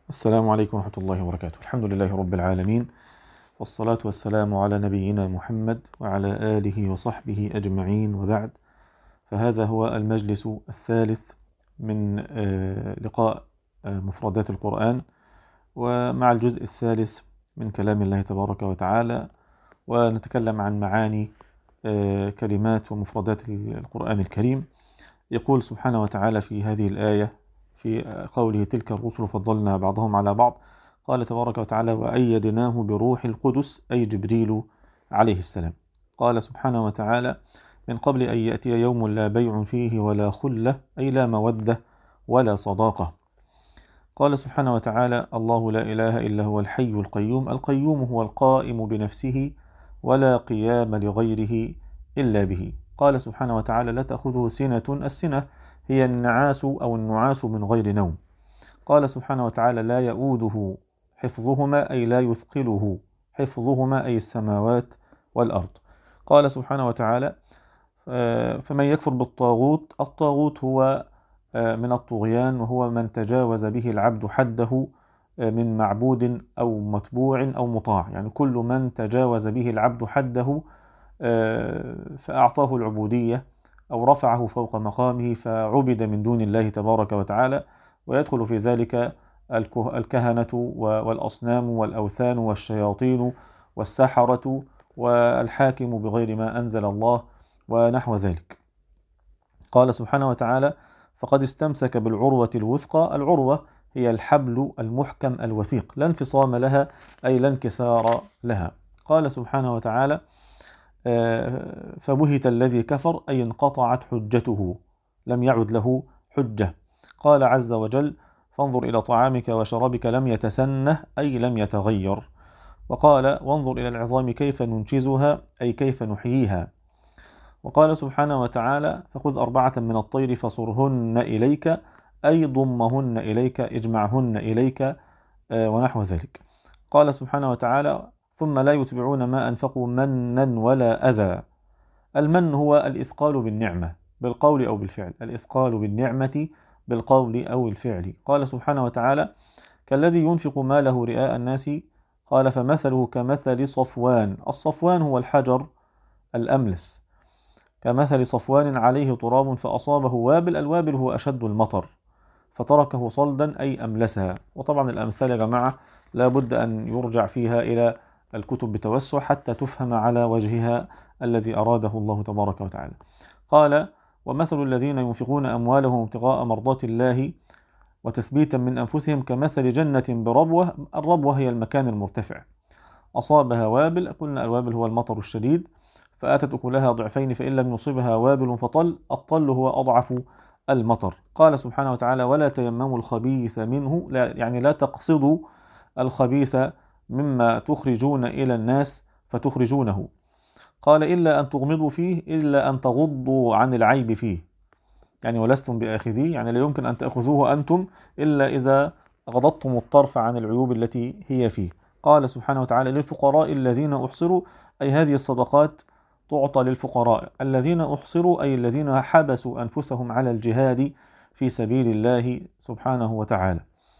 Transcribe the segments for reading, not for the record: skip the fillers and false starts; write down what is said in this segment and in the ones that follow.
السلام عليكم ورحمة الله وبركاته. الحمد لله رب العالمين، والصلاة والسلام على نبينا محمد وعلى آله وصحبه أجمعين، وبعد. فهذا هو المجلس الثالث من لقاء مفردات القرآن، ومع الجزء الثالث من كلام الله تبارك وتعالى، ونتكلم عن معاني كلمات ومفردات القرآن الكريم. يقول سبحانه وتعالى في هذه الآية في قوله: تلك الرسل فضلنا بعضهم على بعض. قال تبارك وتعالى: وأيدناه بروح القدس، أي جبريل عليه السلام. قال سبحانه وتعالى: من قبل أن يأتي يوم لا بيع فيه ولا خلة، أي لا مودة ولا صداقة. قال سبحانه وتعالى: الله لا إله إلا هو الحي القيوم. القيوم هو القائم بنفسه ولا قيام لغيره إلا به. قال سبحانه وتعالى: لا تأخذه سنة. السنة هي النعاس أو النعاس من غير نوم. قال سبحانه وتعالى: لا يؤوده حفظهما، أي لا يثقله حفظهما، أي السماوات والأرض. قال سبحانه وتعالى: فمن يكفر بالطاغوت. الطاغوت هو من الطغيان، وهو من تجاوز به العبد حده من معبود أو متبوع أو مطاع، يعني كل من تجاوز به العبد حده فأعطاه العبودية أو رفعه فوق مقامه فعبد من دون الله تبارك وتعالى. ويدخل في ذلك الكهنة والأصنام والأوثان والشياطين والسحرة والحاكم بغير ما أنزل الله ونحو ذلك. قال سبحانه وتعالى: فقد استمسك بالعروة الوثقى. العروة هي الحبل المحكم الوثيق، لا انفصام لها، أي لا انكسار لها. قال سبحانه وتعالى: فبهت الذي كفر، أي انقطعت حجته، لم يعد له حجة. قال عز وجل: فانظر إلى طعامك وشرابك لم يتسنه، أي لم يتغير. وقال: وانظر إلى العظام كيف ننشزها، أي كيف نحييها. وقال سبحانه وتعالى: فخذ أربعة من الطير فصرهن إليك، أي ضمهن إليك، اجمعهن إليك، ونحو ذلك. قال سبحانه وتعالى: ثم لا يتبعون ما أنفقوا منا ولا أذى. المن هو الإثقال بالنعمة بالقول أو بالفعل، الإثقال بالنعمة بالقول أو الفعل. قال سبحانه وتعالى: كالذي ينفق ماله رئاء الناس. قال: فمثله كمثل صفوان. الصفوان هو الحجر الأملس، كمثل صفوان عليه تراب فأصابه وابل. الوابل هو أشد المطر فتركه صلدا، أي أملسها. وطبعا الأمثال يا جماعة لا بد أن يرجع فيها إلى الكتب بتوسع حتى تفهم على وجهها الذي أراده الله تبارك وتعالى. قال: ومثل الذين ينفقون أموالهم ابتغاء مرضات الله وتثبيتا من أنفسهم كمثل جنة بربوة. الربوة هي المكان المرتفع، أصابها وابل. قلنا الوابل هو المطر الشديد، فآتت أكلها ضعفين فإن لم يصبها وابل فطل. الطل هو أضعف المطر. قال سبحانه وتعالى: ولا تيمموا الخبيث منه، يعني لا تقصدوا الخبيث مما تخرجون إلى الناس فتخرجونه. قال: إلا أن تغمضوا فيه، إلا أن تغضوا عن العيب فيه، يعني ولستم بآخذيه، يعني لا يمكن أن تأخذوه أنتم إلا إذا غضضتم الطرف عن العيوب التي هي فيه. قال سبحانه وتعالى: للفقراء الذين أحصروا، أي هذه الصدقات تعطى للفقراء الذين أحصروا، أي الذين حبسوا أنفسهم على الجهاد في سبيل الله سبحانه وتعالى.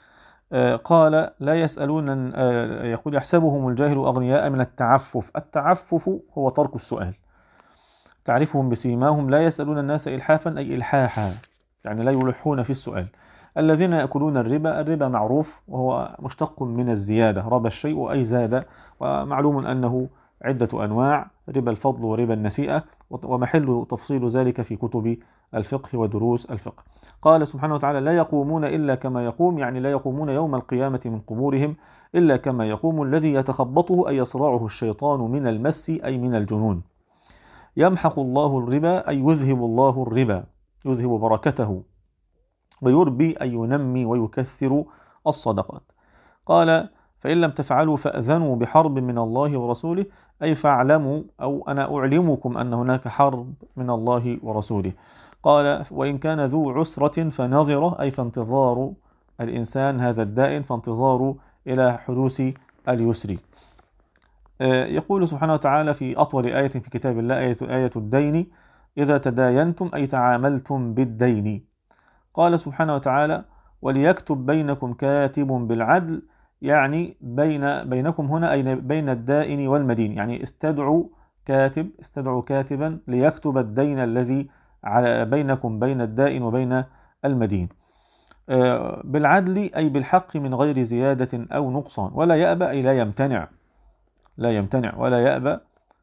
قال: لا يسألون، يقول: يحسبهم الجاهل أغنياء من التعفف. التعفف هو ترك السؤال. تعرفهم بسيماهم لا يسألون الناس إلحافا، أي إلحاحا، يعني لا يلحون في السؤال. الذين يأكلون الربا. الربا معروف وهو مشتق من الزيادة، ربا الشيء أي زاد، ومعلوم أنه عدة أنواع: ربا الفضل وربا النسيئة، ومحل تفصيل ذلك في كتب الفقه ودروس الفقه. قال سبحانه وتعالى: لا يقومون إلا كما يقوم، يعني لا يقومون يوم القيامة من قبورهم إلا كما يقوم الذي يتخبطه، أي يصرعه الشيطان من المس، أي من الجنون. يمحق الله الربا، أي يذهب الله الربا، يذهب بركته. ويربي، أي ينمي ويكثر الصدقات. قال: فإن لم تفعلوا فأذنوا بحرب من الله ورسوله، أي فاعلموا أو أنا أعلمكم أن هناك حرب من الله ورسوله. قال: وإن كان ذو عسرة فنظرة، أي فانتظار الإنسان هذا الدائن، فانتظار إلى حدوث اليسر. يقول سبحانه وتعالى في أطول آية في كتاب الله: آية الدين، إذا تداينتم، أي تعاملتم بالدين. قال سبحانه وتعالى: وليكتب بينكم كاتب بالعدل، يعني بينكم هنا أي بين الدائن والمدين، يعني استدعوا كاتبا ليكتب الدين الذي بينكم بين الدائن وبين المدين. بالعدل أي بالحق من غير زيادة أو نقصان، ولا يأبى أي لا يمتنع ولا يأبى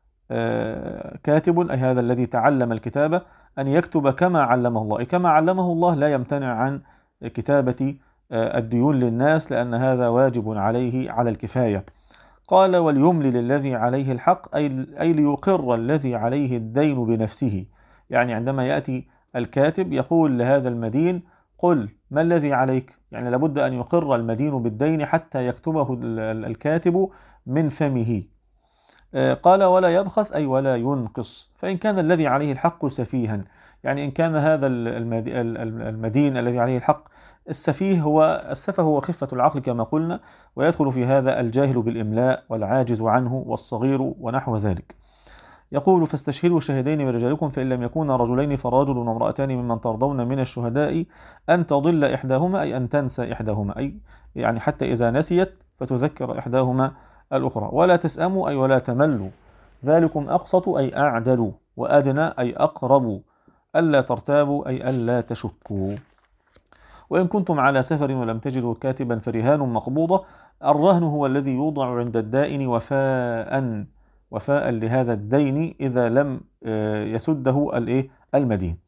كاتب أي هذا الذي تعلم الكتابة أن يكتب كما علمه الله، أي كما علمه الله لا يمتنع عن كتابة الديون للناس، لأن هذا واجب عليه على الكفاية. قال وليملل الذي عليه الحق أي ليقر الذي عليه الدين بنفسه، يعني عندما يأتي الكاتب يقول لهذا المدين قل ما الذي عليك، يعني لابد أن يقر المدين بالدين حتى يكتبه الكاتب من فمه. قال ولا يبخس أي ولا ينقص، فإن كان الذي عليه الحق سفيها، يعني إن كان هذا المدين الذي عليه الحق السفيه، السفه هو خفة العقل كما قلنا، ويدخل في هذا الجاهل بالإملاء والعاجز عنه والصغير ونحو ذلك. يقول فاستشهدوا شهدين من رجالكم فإن لم يكونا رجلين فرجل وامرأتان ممن ترضون من الشهداء أن تضل إحداهما أي أن تنسى إحداهما، أي يعني حتى إذا نسيت فتذكر إحداهما الأخرى. ولا تسأموا أي ولا تملوا، ذلكم أقسط أي أعدل، وأدنى أي أقرب، ألا ترتابوا أي ألا تشكوا. وإن كنتم على سفر ولم تجدوا كاتبا فرهان مقبوضة، الرهن هو الذي يوضع عند الدائن وفاء لهذا الدين إذا لم يسده المدين.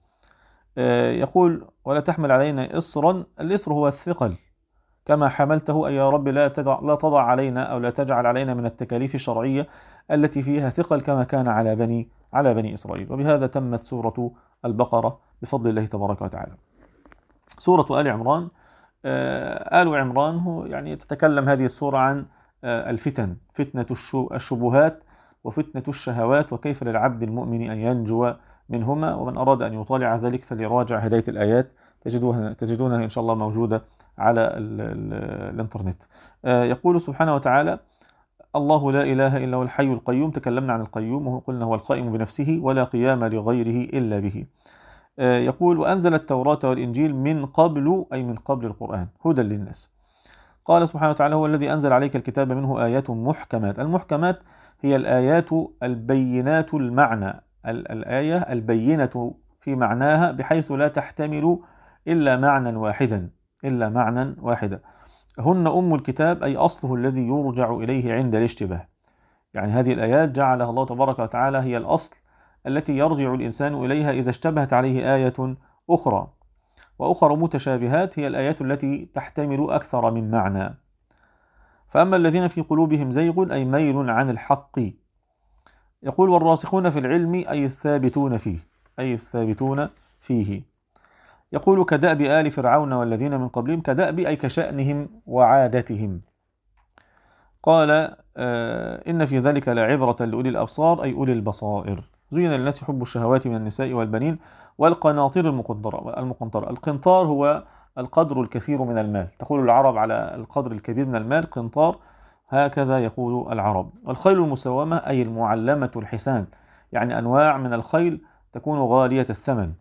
يقول ولا تحمل علينا إصرا، الإصر هو الثقل كما حملته، أي يا رب لا تضع علينا أو لا تجعل علينا من التكاليف الشرعية التي فيها ثقل كما كان على بني إسرائيل. وبهذا تمت سورة البقرة بفضل الله تبارك وتعالى. سورة آل عمران، آل عمران هو يعني تتكلم هذه السورة عن الفتن، فتنة الشبهات وفتنة الشهوات، وكيف للعبد المؤمن أن ينجو منهما. ومن أراد أن يطالع ذلك فليراجع هداية الآيات، تجدونها إن شاء الله موجودة على الإنترنت. يقول سبحانه وتعالى الله لا إله إلا هو الحي القيوم، تكلمنا عن القيوم وقلنا هو القائم بنفسه ولا قيام لغيره إلا به. يقول وأنزل التوراة والإنجيل من قبل أي من قبل القرآن هدى للناس. قال سبحانه وتعالى هو الذي أنزل عليك الكتاب منه آيات محكمات، المحكمات هي الآيات البينات المعنى، الآية البينة في معناها بحيث لا تحتمل إلا معنى واحدا. هن أم الكتاب أي أصله الذي يرجع إليه عند الاشتباه، يعني هذه الآيات جعلها الله تبارك وتعالى هي الأصل التي يرجع الإنسان إليها إذا اشتبهت عليه آية أخرى. وأخرى متشابهات هي الآيات التي تحتمل أكثر من معنى. فأما الذين في قلوبهم زيغ أي ميل عن الحق. يقول والراسخون في العلم أي الثابتون فيه. يقول كدأب آل فرعون والذين من قبلهم، كدأب أي كشأنهم وعادتهم. قال إن في ذلك لعبرة لأولي الأبصار أي أولي البصائر. زين للناس حب الشهوات من النساء والبنين والقناطير المقنطرة. القنطار هو القدر الكثير من المال، تقول العرب على القدر الكبير من المال قنطار، هكذا يقول العرب. والخيل المسومة أي المعلمة الحسان، يعني أنواع من الخيل تكون غالية الثمن.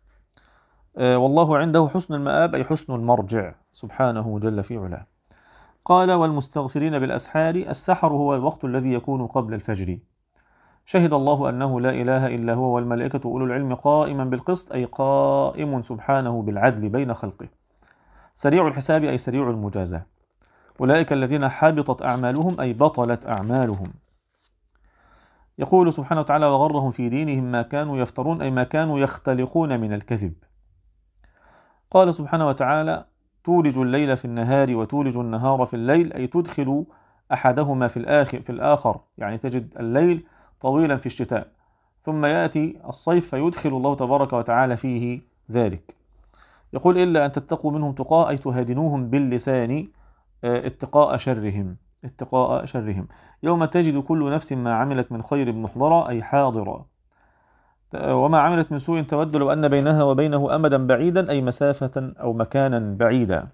والله عنده حسن المآب أي حسن المرجع سبحانه جل في علاه. قال والمستغفرين بالأسحار، السحر هو الوقت الذي يكون قبل الفجر. شهد الله أنه لا إله إلا هو والملائكة أولو العلم قائما بالقسط أي قائم سبحانه بالعدل بين خلقه. سريع الحساب أي سريع المجازاة. أولئك الذين حبطت أعمالهم أي بطلت أعمالهم. يقول سبحانه وتعالى وغرهم في دينهم ما كانوا يفترون أي ما كانوا يختلقون من الكذب. قال سبحانه وتعالى تولج الليل في النهار وتولج النهار في الليل أي تدخل أحدهما في الآخر، يعني تجد الليل طويلا في الشتاء ثم يأتي الصيف فيدخل الله تبارك وتعالى فيه ذلك. يقول إلا أن تتقوا منهم تقاء أي تهادنوهم باللسان اتقاء شرهم. يوم تجد كل نفس ما عملت من خير محضرة أي حاضرة، وما عملت من سوء تود لو أن بينها وبينه أمدا بعيدا أي مسافة أو مكانا بعيدا.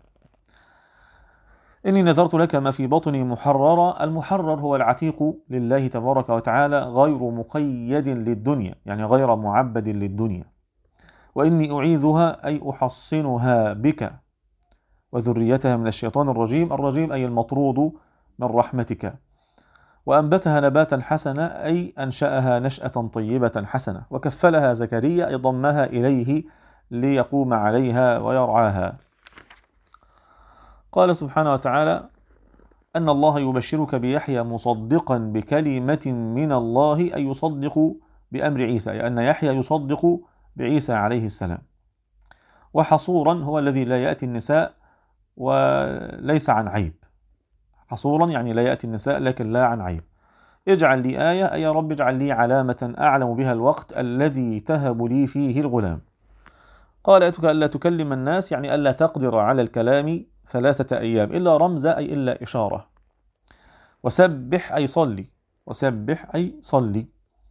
إني نذرت لك ما في بطني محررا، المحرر هو العتيق لله تبارك وتعالى غير مقيد للدنيا، يعني غير معبد للدنيا. وإني أعيذها أي أحصنها بك، وذريتها من الشيطان الرجيم، الرجيم أي المطرود من رحمتك. وأنبتها نباتا حسنا أي أنشأها نشأة طيبة حسنة. وكفلها زكريا أي ضمها إليه ليقوم عليها ويرعاها. قال سبحانه وتعالى أن الله يبشرك بيحيى مصدقا بكلمة من الله، أي يصدق بأمر عيسى، أي أن يحيى يصدق بعيسى عليه السلام. وحصورا هو الذي لا يأتي النساء وليس عن عيب. حصورا يعني لا يأتي النساء لكن لا عن عيب. اجعل لي آية، أي يا رب اجعل لي علامة أعلم بها الوقت الذي تهب لي فيه الغلام. قال آيتك ألا تكلم الناس، يعني ألا تقدر على الكلام 3 أيام إلا رمزا أي إلا إشارة. وسبح أي صلي، وسبح أي صلي.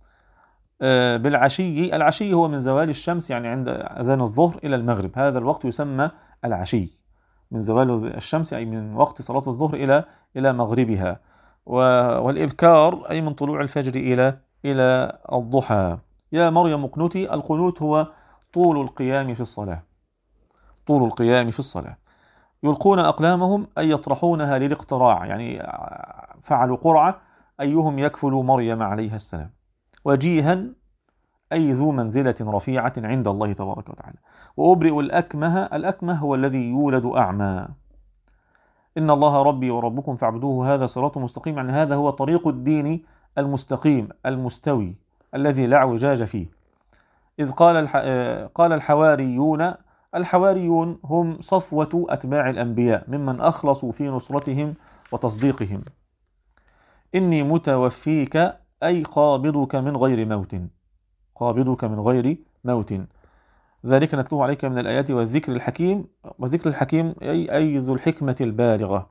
بالعشي، العشي هو من زوال الشمس، يعني عند أذان الظهر إلى المغرب، هذا الوقت يسمى العشي، من زوال الشمس أي من وقت صلاة الظهر إلى مغربها. والإبكار أي من طلوع الفجر إلى الضحى. يا مريم اقنتي، القنوت هو طول القيام في الصلاة، طول القيام في الصلاة. يلقون أقلامهم أي يطرحونها للاقتراع، يعني فعلوا قرعة أيهم يكفل مريم عليها السلام. وجيها أي ذو منزلة رفيعة عند الله تبارك وتعالى. وأبرئ الأكمه، الأكمه هو الذي يولد أعمى. إن الله ربي وربكم فاعبدوه هذا صراط مستقيم، يعني هذا هو طريق الدين المستقيم المستوي الذي لا اعوجاج فيه. إذ قال الحواريون، الحواريون هم صفوة أتباع الأنبياء ممن أخلصوا في نصرتهم وتصديقهم. إني متوفيك أي قابضك من غير موت، قابضك من غير موت. ذلك نتلوه عليك من الآيات والذكر الحكيم. والذكر الحكيم أي ذو الحكمة البالغة.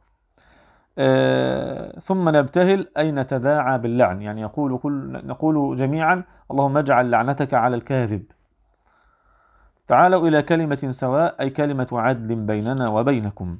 ثم نبتهل أي نتداعى باللعن، يعني نقول جميعا اللهم اجعل لعنتك على الكاذب. تعالوا إلى كلمة سواء أي كلمة عدل بيننا وبينكم.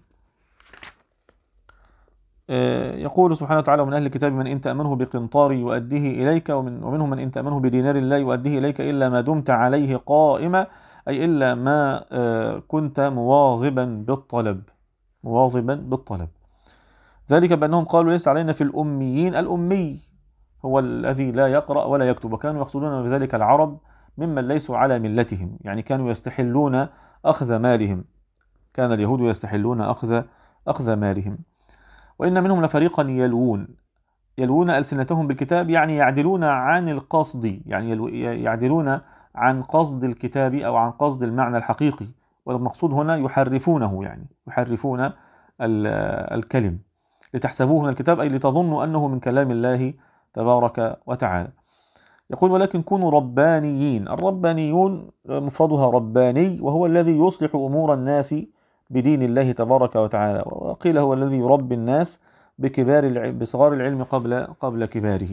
يقول سبحانه وتعالى من أهل الكتاب من إن تأمنه بقنطار يؤديه إليك، ومنهم من إن تأمنه بدينار لا يؤديه إليك إلا ما دمت عليه قائما، أي إلا ما كنت مواظبا بالطلب، مواظبا بالطلب. ذلك بأنهم قالوا ليس علينا في الأميين، الأمي هو الذي لا يقرأ ولا يكتب، وكانوا يقصدون بذلك العرب ممن ليسوا على ملتهم، يعني كانوا يستحلون أخذ مالهم، كان اليهود يستحلون أخذ مالهم. وإن منهم لفريقا يلوون ألسنتهم بالكتاب، يعني يعدلون عن القصد، يعني يعدلون عن قصد الكتاب أو عن قصد المعنى الحقيقي، والمقصود هنا يحرفونه، يعني يحرفون الكلم لتحسبوه من الكتاب، أي لتظنوا أنه من كلام الله تبارك وتعالى. يقول ولكن كونوا ربانيين. الربانيون مفردها رباني، وهو الذي يصلح أمور الناس بدين الله تبارك وتعالى، وقيل هو الذي يربي الناس بصغار العلم قبل كباره.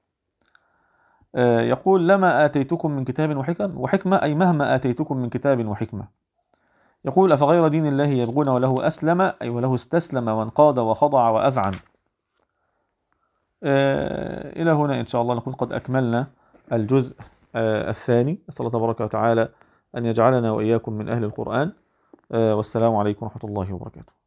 يقول لما آتيتكم من كتاب وحكمة أي مهما آتيتكم من كتاب وحكمة. يقول أفغير دين الله يبغون وله أسلم أي وله استسلم وانقاد وخضع وأذعن. إلى هنا إن شاء الله نكون قد أكملنا الجزء الثاني. أسأل الله تبارك وتعالى أن يجعلنا وإياكم من أهل القرآن. والسلام عليكم ورحمة الله وبركاته.